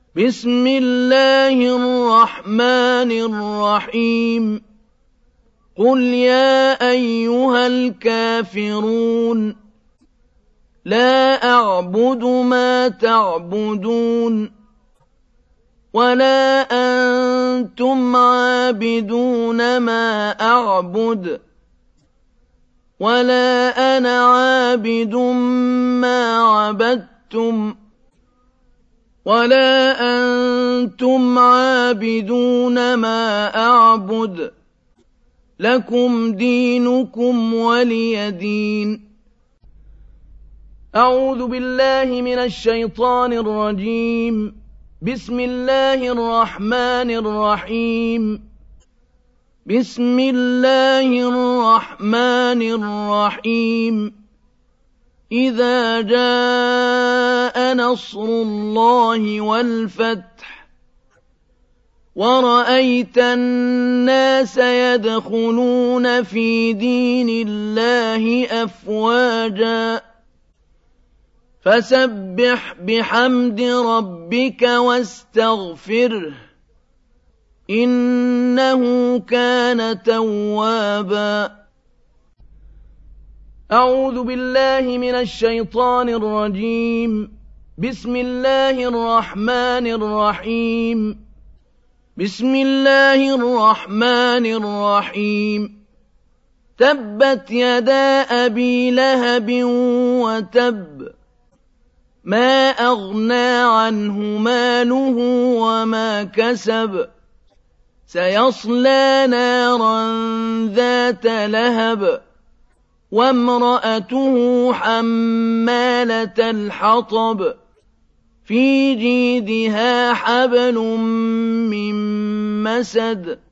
بسم الله الرحمن الرحيم قل يا أيها الكافرون لا أعبد ما تعبدون ولا أنتم عابدون ما أعبد ولا أنا عابد ما عبدتم ولا أنتم عابدون ما أعبد لكم دينكم ولي دين. أعوذ بالله من الشيطان الرجيم. بسم الله الرحمن الرحيم. بسم الله الرحمن الرحيم. إذا جاء نصر الله والفتح ورأيت الناس يدخلون في دين الله أفواجا فسبح بحمد ربك واستغفره إنه كان توابا. أعوذ بالله من الشيطان الرجيم. بسم الله الرحمن الرحيم. بسم الله الرحمن الرحيم. تبت يدا أبي لهب وتب ما أغنى عنه ماله وما كسب سيصلى نارا ذات لهب وامرأته حمالة الحطب في جيدها حبل من مسد